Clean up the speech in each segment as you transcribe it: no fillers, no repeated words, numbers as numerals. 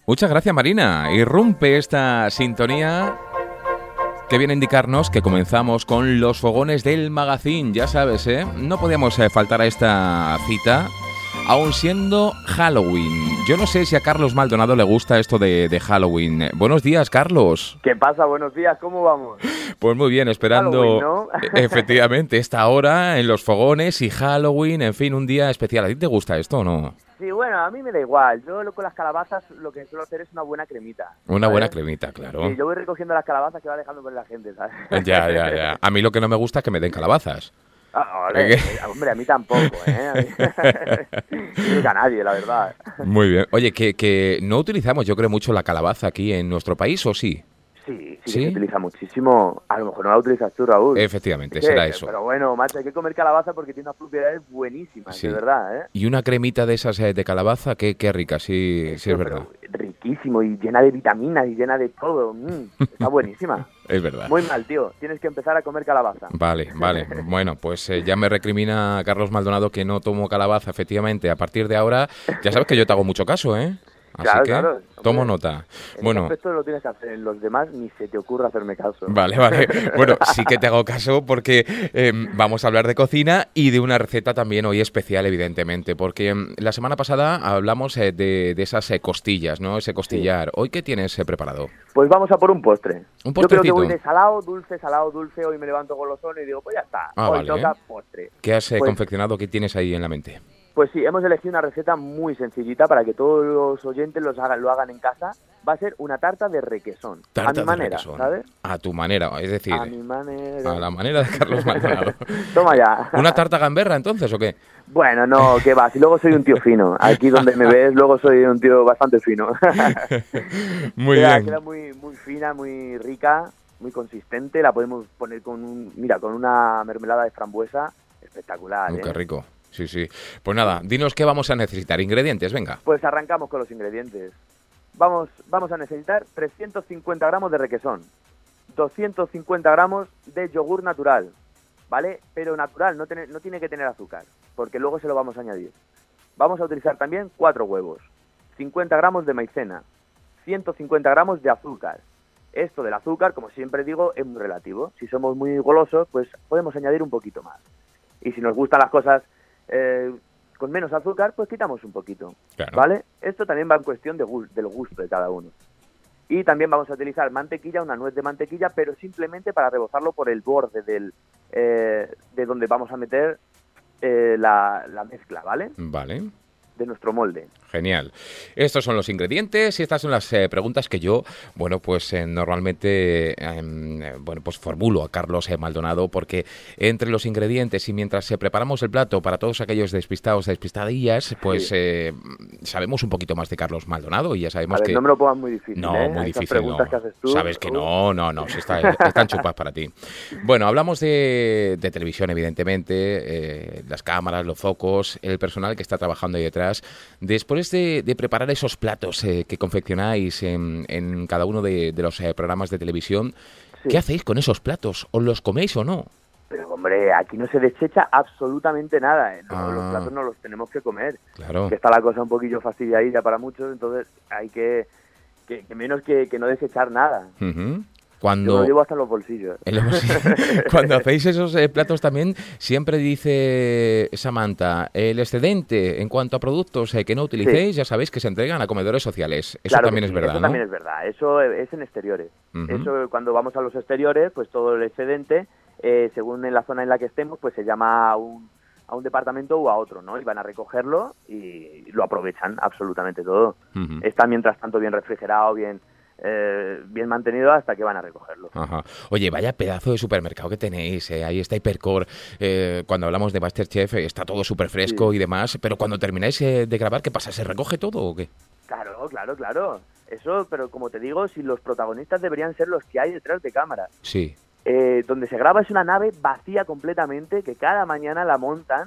Muchas gracias, Marina. Irrumpe esta sintonía que viene a indicarnos que comenzamos con los fogones del magazín. Ya sabes, no podíamos faltar a esta cita, aun siendo Halloween. Yo no sé si a Carlos Maldonado le gusta esto de Halloween. Buenos días, Carlos. ¿Qué pasa? Buenos días, ¿cómo vamos? Pues muy bien, esperando Halloween, ¿no? Efectivamente esta hora en los fogones y Halloween, en fin, un día especial. ¿A ti te gusta esto o no? Sí, bueno, a mí me da igual. Yo con las calabazas lo que suelo hacer es una buena cremita. Una ¿sabes? buena cremita, claro. Sí, yo voy recogiendo las calabazas que va dejando por la gente, ¿sabes? Ya. A mí lo que no me gusta es que me den calabazas. Hombre, a mí tampoco, ¿eh? Nunca a nadie, la verdad. Muy bien. Oye, que no utilizamos, yo creo, mucho la calabaza aquí en nuestro país, ¿o sí? Sí, se utiliza muchísimo. A lo mejor no la utilizas tú, Raúl. Efectivamente, será eso. Pero bueno, macho, hay que comer calabaza porque tiene unas propiedades buenísimas, Sí. de verdad, ¿eh? Y una cremita de esas de calabaza, qué rica, sí es verdad. Riquísimo y llena de vitaminas y llena de todo. Está buenísima. Es verdad. Muy mal, tío. Tienes que empezar a comer calabaza. Vale. Bueno, pues ya me recrimina Carlos Maldonado que no tomo calabaza, efectivamente. A partir de ahora, ya sabes que yo te hago mucho caso, ¿eh? Así claro. Tomo nota. En ese aspecto lo tienes que hacer. En los demás ni se te ocurra hacerme caso. Vale. Bueno, sí que te hago caso porque vamos a hablar de cocina y de una receta también hoy especial, evidentemente. Porque la semana pasada hablamos de esas costillas, ¿no? Ese costillar. Sí. ¿Hoy qué tienes preparado? Pues vamos a por un postre. ¿Un postrecito? Yo creo que voy de salado, dulce. Hoy me levanto golosón y digo, pues ya está. Hoy toca postre. ¿Qué has confeccionado? ¿Qué tienes ahí en la mente? Pues sí, hemos elegido una receta muy sencillita para que todos los oyentes lo hagan en casa. Va a ser una tarta de requesón. A mi manera, ¿sabes? A tu manera, es decir... A mi manera. A la manera de Carlos Maldonado. Toma ya. ¿Una tarta gamberra entonces o qué? Bueno, no, qué va. Si luego soy un tío fino. Aquí donde me ves, luego soy un tío bastante fino. Muy bien. Queda muy fina, muy rica, muy consistente. La podemos poner con una mermelada de frambuesa espectacular. Qué rico. Sí. Pues nada, dinos qué vamos a necesitar. Ingredientes, venga. Pues arrancamos con los ingredientes. Vamos a necesitar 350 gramos de requesón, 250 gramos de yogur natural, ¿vale? Pero natural, no tiene que tener azúcar, porque luego se lo vamos a añadir. Vamos a utilizar también 4 huevos, 50 gramos de maicena, 150 gramos de azúcar. Esto del azúcar, como siempre digo, es muy relativo. Si somos muy golosos, pues podemos añadir un poquito más. Y si nos gustan las cosas con menos azúcar, pues quitamos un poquito, claro. ¿Vale? Esto también va en cuestión del gusto de cada uno. Y también vamos a utilizar mantequilla, una nuez de mantequilla, pero simplemente para rebozarlo por el borde de donde vamos a meter la mezcla, ¿vale? Vale. De nuestro molde. Genial. Estos son los ingredientes y estas son las preguntas que yo, normalmente, pues formulo a Carlos Maldonado, porque entre los ingredientes y mientras preparamos el plato para todos aquellos despistados, despistadillas, pues sabemos un poquito más de Carlos Maldonado y ya sabemos que... No me lo pongas muy difícil, muy difícil, preguntas que haces tú. Sabes que no, están chupas para ti. Bueno, hablamos de televisión, evidentemente, las cámaras, los focos, el personal que está trabajando ahí detrás. Después de preparar esos platos que confeccionáis en cada uno de los programas de televisión, ¿qué hacéis con esos platos? ¿Os los coméis o no? Pero, hombre, aquí no se desecha absolutamente nada, ¿eh? Los platos no los tenemos que comer. Claro. Que está la cosa un poquillo fastidiadilla para muchos, entonces hay que menos que no desechar nada. Uh-huh. Yo lo llevo hasta en los bolsillos. Cuando hacéis esos platos también, siempre dice Samantha, el excedente en cuanto a productos que no utilicéis, ya sabéis que se entregan a comedores sociales. Eso también es verdad, eso ¿no? También es verdad. Eso es en exteriores. Uh-huh. Eso, cuando vamos a los exteriores, pues todo el excedente, según en la zona en la que estemos, pues se llama a un departamento o a otro, ¿no? Y van a recogerlo y lo aprovechan absolutamente todo. Uh-huh. Está mientras tanto bien refrigerado, bien mantenido hasta que van a recogerlo. Ajá. Oye, vaya pedazo de supermercado que tenéis, ahí está Hipercor, cuando hablamos de MasterChef está todo súper fresco y demás, pero cuando termináis de grabar, ¿qué pasa? ¿Se recoge todo o qué? Claro. Eso, pero como te digo, si los protagonistas deberían ser los que hay detrás de cámara. Sí. Donde se graba es una nave vacía completamente, que cada mañana la montan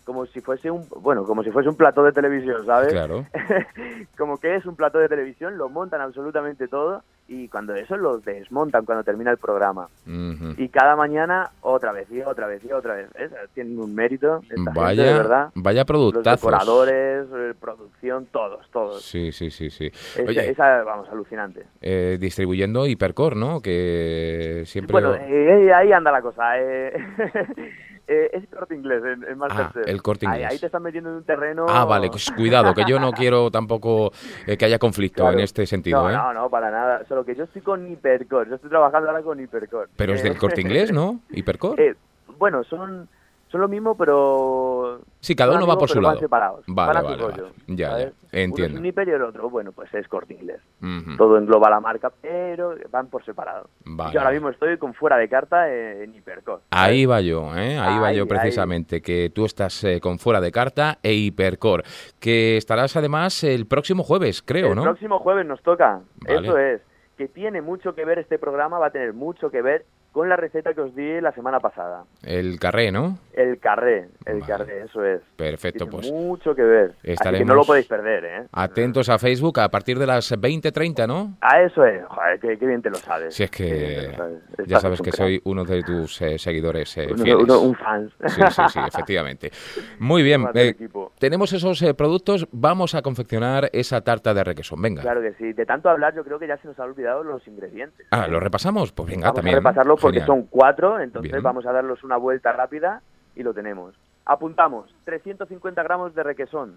como si fuese un plató de televisión, ¿sabes? Claro. Como que es un plató de televisión, lo montan absolutamente todo y cuando eso lo desmontan cuando termina el programa. Ujú. Y cada mañana otra vez y otra vez y otra vez. Tienen un mérito esta gente, de Vaya, verdad. vaya Los productazos. decoradores, producción, todos. Sí. Oye, Vamos, alucinante. distribuyendo Hipercore, ¿no? Que siempre... Bueno, ahí anda la cosa. Es Corte Inglés en Masterchef. el Corte Inglés. Ahí te están metiendo en un terreno... Vale, pues cuidado, que yo no quiero tampoco que haya conflicto Claro. en este sentido, ¿eh? No, para nada. Solo que yo estoy con Hipercore. Yo estoy trabajando ahora con Hipercore. Pero es del Corte Inglés, ¿no? Hipercore. Bueno, son lo mismo, pero... Sí, cada uno va por su lado. Van separados. Vale. Van a su rollo, Ya, ¿sabes? entiendo. Uno es un Hiper y el otro, bueno, pues es Corte Inglés. Ujú. Todo engloba la marca, pero van por separado. Vale. Yo ahora mismo estoy con fuera de carta en Hipercore. Ahí va yo, ¿eh? Ahí va yo Ahí. precisamente, que tú estás con fuera de carta e Hipercore, que estarás además el próximo jueves, creo, ¿no? El próximo jueves nos toca, Vale. eso es, que tiene mucho que ver este programa, va a tener mucho que ver con la receta que os di la semana pasada. El carré, ¿no? El carré, Vale. eso es. Perfecto, Tiene pues mucho que ver. Así que estaremos no lo podéis perder, ¿eh? atentos a Facebook a partir de las 20:30, ¿no? A eso es, joder, qué bien te lo sabes. Si es Qué bien te que lo sabes. ya Estás sabes un que crack. soy uno de tus seguidores fieles. Un fan. Sí, efectivamente. Muy bien, Formas del equipo. tenemos esos productos, vamos a confeccionar esa tarta de requesón, venga. Claro que sí. De tanto hablar, yo creo que ya se nos han olvidado los ingredientes. ¿Lo repasamos? Pues venga, Vamos también. a repasarlo porque Genial. son 4, entonces Bien. vamos a darlos una vuelta rápida y lo tenemos. Apuntamos 350 gramos de requesón,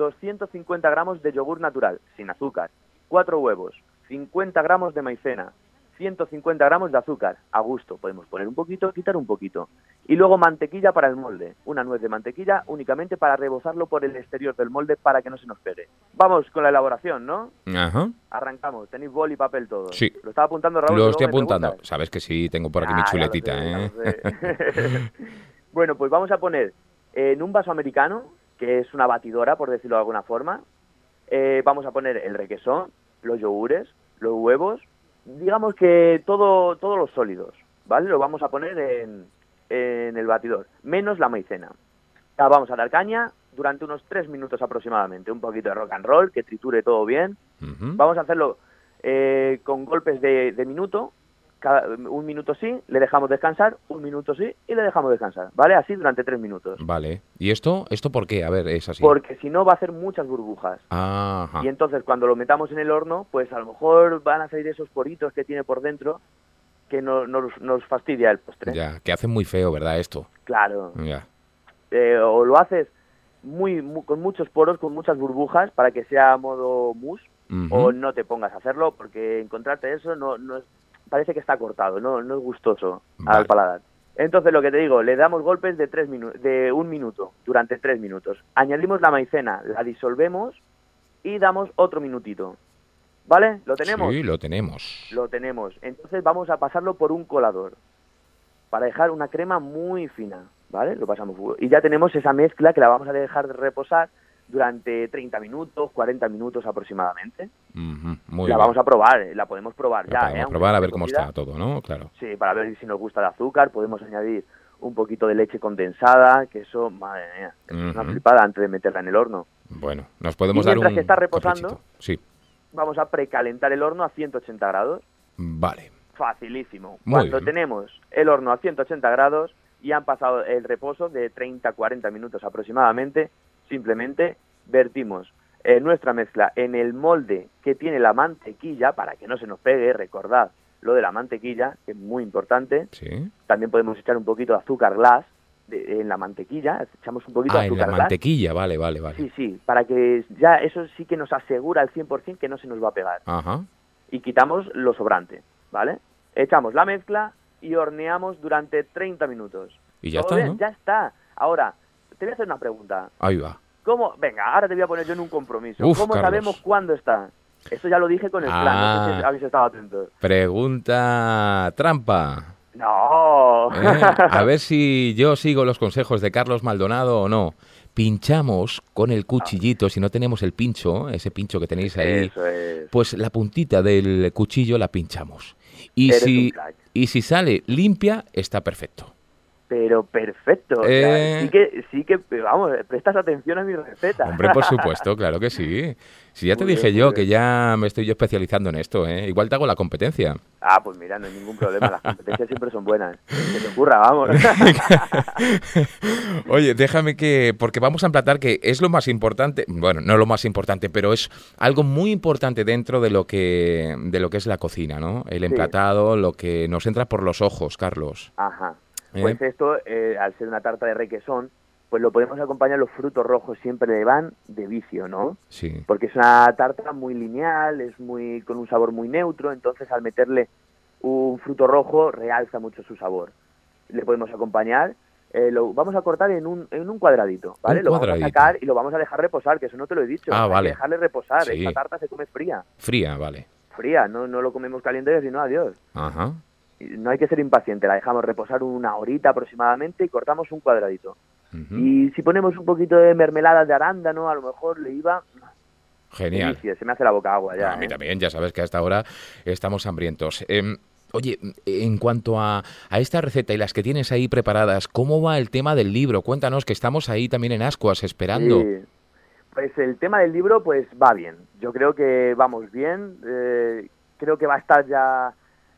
250 gramos de yogur natural, sin azúcar, 4 huevos, 50 gramos de maicena, 150 gramos de azúcar, a gusto, podemos poner un poquito, quitar un poquito. Y luego mantequilla para el molde, una nuez de mantequilla únicamente para rebozarlo por el exterior del molde para que no se nos pegue. Vamos con la elaboración, ¿no? Ajá. Arrancamos, tenéis boli y papel todo. Sí. ¿Lo estaba apuntando, Raúl? Lo Luego estoy me apuntando. preguntas. Sabes que sí, tengo por aquí mi Ya lo chuletita, sé, ya ¿eh? lo sé. Bueno, pues vamos a poner en un vaso americano, que es una batidora, por decirlo de alguna forma, vamos a poner el requesón, los yogures, los huevos, digamos que todos los sólidos, ¿vale? Lo vamos a poner en el batidor, menos la maicena. Ya vamos a dar caña durante unos 3 minutos aproximadamente, un poquito de rock and roll, que triture todo bien. Ujú. Vamos a hacerlo con golpes de minuto, un minuto sí, le dejamos descansar, un minuto sí y le dejamos descansar, ¿vale? Así durante 3 minutos. Vale. ¿Y esto por qué? A ver, es así. Porque si no va a hacer muchas burbujas. Ajá. Y entonces cuando lo metamos en el horno, pues a lo mejor van a salir esos poritos que tiene por dentro que nos fastidia el postre. Ya, que hace muy feo, ¿verdad, esto? Claro. Ya. O lo haces con muchos poros, con muchas burbujas, para que sea a modo mousse, Ujú. o no te pongas a hacerlo, porque encontrarte eso no es, parece que está cortado, no es gustoso Vale. al paladar. Entonces, lo que te digo, le damos golpes de 1 minuto, durante 3 minutos. Añadimos la maicena, la disolvemos y damos otro minutito. ¿Vale? ¿Lo tenemos? Sí, lo tenemos. Lo tenemos. Entonces vamos a pasarlo por un colador para dejar una crema muy fina, ¿vale? Lo pasamos. Y ya tenemos esa mezcla que la vamos a dejar de reposar durante 30 minutos, 40 minutos aproximadamente. Ujú. Muy La bien. vamos a probar, la podemos probar La ya. podemos Aunque probar a esté ver cómo cocida. está todo, ¿no? Claro. Sí, para ver si nos gusta el azúcar, podemos añadir un poquito de leche condensada, que eso, madre mía, es una Ujú. flipada antes de meterla en el horno. Bueno, nos podemos Y dar mientras un que está reposando, caprichito. Sí. Vamos a precalentar el horno a 180 grados. Vale. Facilísimo. Muy Cuando bien. tenemos el horno a 180 grados y han pasado el reposo de 30 a 40 minutos aproximadamente, simplemente vertimos nuestra mezcla en el molde que tiene la mantequilla, para que no se nos pegue, recordad lo de la mantequilla, que es muy importante. Sí. También podemos echar un poquito de azúcar glass en la mantequilla, echamos un poquito de En la azúcar glass. mantequilla, vale. Sí, sí, para que ya eso sí que nos asegura al 100% que no se nos va a pegar. Ajá. Y quitamos lo sobrante, ¿vale? Echamos la mezcla y horneamos durante 30 minutos. Y ya ¿Todo está, bien? ¿no? Ya está. Ahora, te voy a hacer una pregunta. Ahí va. ¿Cómo? Venga, ahora te voy a poner yo en un compromiso. Uf, ¿Cómo Carlos. sabemos cuándo está? Eso ya lo dije con el plan, no sé si Ah. habéis estado atentos. Pregunta trampa. ¡No! A ver si yo sigo los consejos de Carlos Maldonado o no. Pinchamos con el cuchillito, si no tenemos el pincho, ese pincho que tenéis ahí, Eso es. pues la puntita del cuchillo la pinchamos. Y Eres si, un crack. y si sale limpia, está perfecto. pero perfecto. O sea, sí que, vamos, prestas atención a mi receta. Hombre, por supuesto, claro que sí. Si ya te Muy dije bien, yo muy que bien. ya me estoy yo especializando en esto, ¿eh? Igual te hago la competencia. Ah, pues mira, no hay ningún problema, las competencias siempre son buenas. Ni se te ocurra, vamos. Oye, déjame porque vamos a emplatar que es lo más importante, bueno, no lo más importante, pero es algo muy importante dentro de lo que es la cocina, ¿no? El Sí, emplatado, lo que nos entra por los ojos, Carlos. ajá. ¿Eh? Pues esto, al ser una tarta de requesón, pues lo podemos acompañar, los frutos rojos siempre le van de vicio, ¿no? Sí. Porque es una tarta muy lineal, es muy con un sabor muy neutro, entonces al meterle un fruto rojo realza mucho su sabor. Le podemos acompañar, lo vamos a cortar en un cuadradito, Un ¿vale? Lo vamos a cuadradito. sacar y lo vamos a dejar reposar, que eso no te lo he dicho. Ah, Hay que vale. dejarle reposar, esta Sí. tarta se come fría. Fría, vale. Fría, no lo comemos caliente, sino adiós. Ajá. Y no hay que ser impaciente, la dejamos reposar una horita aproximadamente y cortamos un cuadradito. Ujú. Y si ponemos un poquito de mermelada de arándano, a lo mejor le iba... Genial. Delicia, se me hace la boca agua ya. A mí también, ya sabes que hasta ahora estamos hambrientos. Oye, en cuanto a esta receta y las que tienes ahí preparadas, ¿cómo va el tema del libro? Cuéntanos, que estamos ahí también en Ascuas esperando. Sí, pues el tema del libro pues va bien. Yo creo que vamos bien. Creo que va a estar ya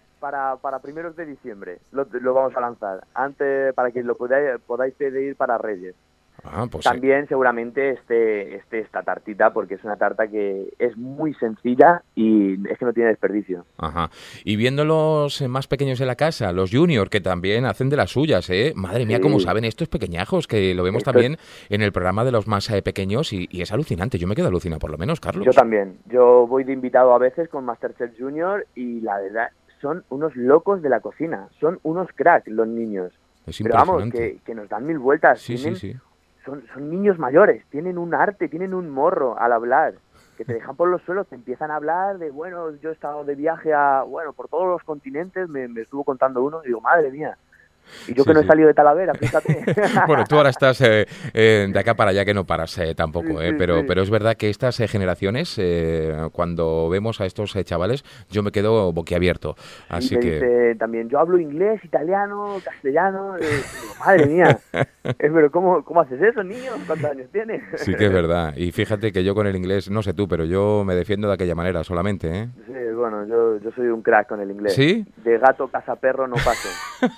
para primeros de diciembre. Lo vamos a lanzar. Antes, para que lo podáis pedir para Reyes. Ah, pues También seguramente esta tartita, porque es una tarta que es muy sencilla y es que no tiene desperdicio. ajá. Y viendo los más pequeños de la casa, los junior, que también hacen de las suyas, ¿eh? Madre mía, cómo Sí, saben estos pequeñajos, que lo vemos esto es- también en el programa de los más pequeños y es alucinante. Yo me quedo alucinado, por lo menos, yo Carlos. también. Yo voy de invitado a veces con Masterchef Junior y la verdad son unos locos de la cocina. Son unos cracks los niños. Es Pero vamos, impresionante. que nos dan mil vueltas. Sí, sí, sí. Son niños mayores, tienen un arte, tienen un morro al hablar, que te dejan por los suelos, te empiezan a hablar de, bueno, yo he estado de viaje por todos los continentes, me estuvo contando uno, y digo, madre mía, y yo Sí, que no he sí. salido de Talavera, fíjate. Bueno, tú ahora estás de acá para allá que no paras tampoco, Sí, sí, pero, sí. pero es verdad que estas generaciones, cuando vemos a estos chavales, yo me quedo boquiabierto. Y Así me que, dice también, yo hablo inglés, italiano, castellano, digo, madre mía, pero ¿cómo haces eso, niño? ¿Cuántos años tienes? sí que es verdad. Y fíjate que yo con el inglés, no sé tú, pero yo me defiendo de aquella manera solamente, ¿eh? Sí, bueno, yo soy un crack con el inglés. ¿Sí? De gato, casa, perro no paso.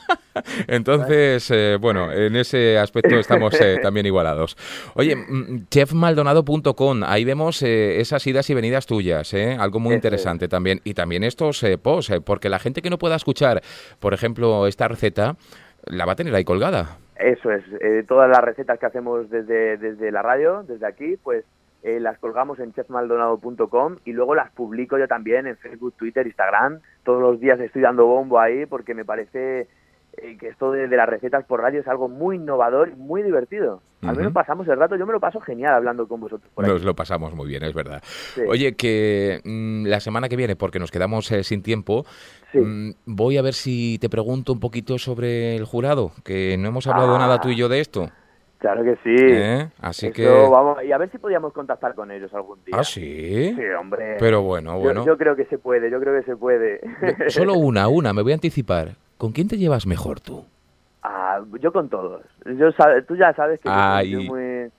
Entonces, bueno, en ese aspecto estamos también igualados. Oye, chefmaldonado.com, ahí vemos esas idas y venidas tuyas, algo muy Eso es. interesante también. Y también estos posts, porque la gente que no pueda escuchar, por ejemplo, esta receta, la va a tener ahí colgada. Eso es, todas las recetas que hacemos desde la radio, desde aquí, pues las colgamos en chefmaldonado.com y luego las publico yo también en Facebook, Twitter, Instagram. Todos los días estoy dando bombo ahí porque me parece que esto de las recetas por radio es algo muy innovador y muy divertido. Al menos Ujú. pasamos el rato, yo me lo paso genial hablando con vosotros por aquí. Nos lo pasamos muy bien, es verdad. Sí, Oye, que la semana que viene, porque nos quedamos sin tiempo, sí. voy a ver si te pregunto un poquito sobre el jurado, que no hemos hablado nada tú y yo de esto. Claro que sí. Así Eso, que... vamos, y a ver si podíamos contactar con ellos algún día. Ah, sí. Sí, hombre. Pero bueno, bueno. Yo creo que se puede, yo creo que se puede. Solo una, me voy a anticipar. ¿Con quién te llevas mejor tú? Yo con todos. Tú ya sabes que yo Ay, soy muy...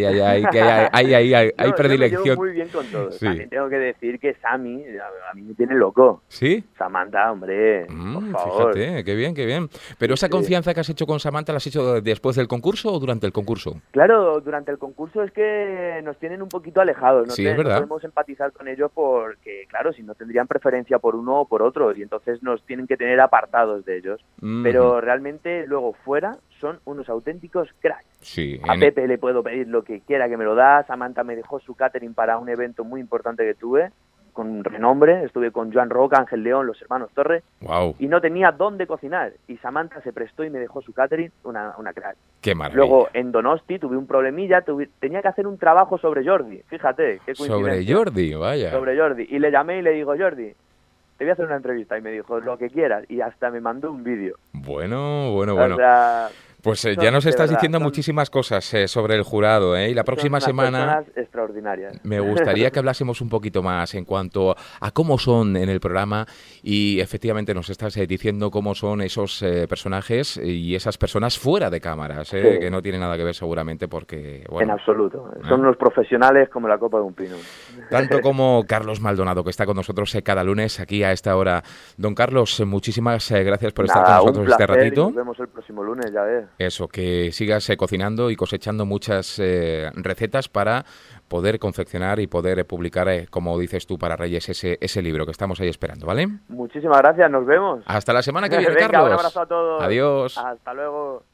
hay Yo me predilección. llevo muy bien con todos. Sí. También tengo que decir que Sammy, a mí me tiene loco. ¿Sí? Samantha, hombre, por favor. Fíjate, qué bien, qué bien. Pero esa Sí. confianza que has hecho con Samantha, ¿la has hecho después del concurso o durante el concurso? Claro, durante el concurso es que nos tienen un poquito alejados. Sí, es verdad. No podemos empatizar con ellos porque, claro, si no tendrían preferencia por uno o por otro y entonces nos tienen que tener apartados de ellos. Mm, Pero realmente luego fuera son unos auténticos cracks. sí, A Pepe le puedo pedir lo que quiera que me lo da. Samantha me dejó su catering para un evento muy importante que tuve, con renombre. Estuve con Joan Roca, Ángel León, los hermanos Torres, wow, y no tenía dónde cocinar. Y Samantha se prestó y me dejó su catering, una crack. qué maravilla. Luego en Donosti tuve un problemilla, tenía que hacer un trabajo sobre Jordi. Fíjate, qué Sobre coincidencia. Jordi, vaya. Sobre Jordi. Y le llamé y le digo, Jordi, te voy a hacer una entrevista. Y me dijo, lo que quieras. Y hasta me mandó un vídeo. Bueno, bueno, O bueno. sea, Pues ya nos de estás verdad, diciendo muchísimas cosas sobre el jurado, ¿eh? Y la próxima son unas semana personas extraordinarias. me gustaría que hablásemos un poquito más en cuanto a cómo son en el programa y efectivamente nos estás diciendo cómo son esos personajes y esas personas fuera de cámaras, ¿eh? Sí. Que no tiene nada que ver seguramente porque, bueno, En absoluto. Son unos profesionales como la copa de un pino. tanto como Carlos Maldonado, que está con nosotros cada lunes aquí a esta hora. Don Carlos, muchísimas gracias por estar con Nada, un nosotros este placer y ratito. nos vemos el próximo lunes, ya ves. Eso, que sigas cocinando y cosechando muchas recetas para poder confeccionar y poder publicar, como dices tú, para Reyes, ese libro que estamos ahí esperando, ¿vale? Muchísimas gracias, nos vemos. Hasta la semana que viene, Venga, Carlos. un abrazo a todos. Adiós. Hasta luego.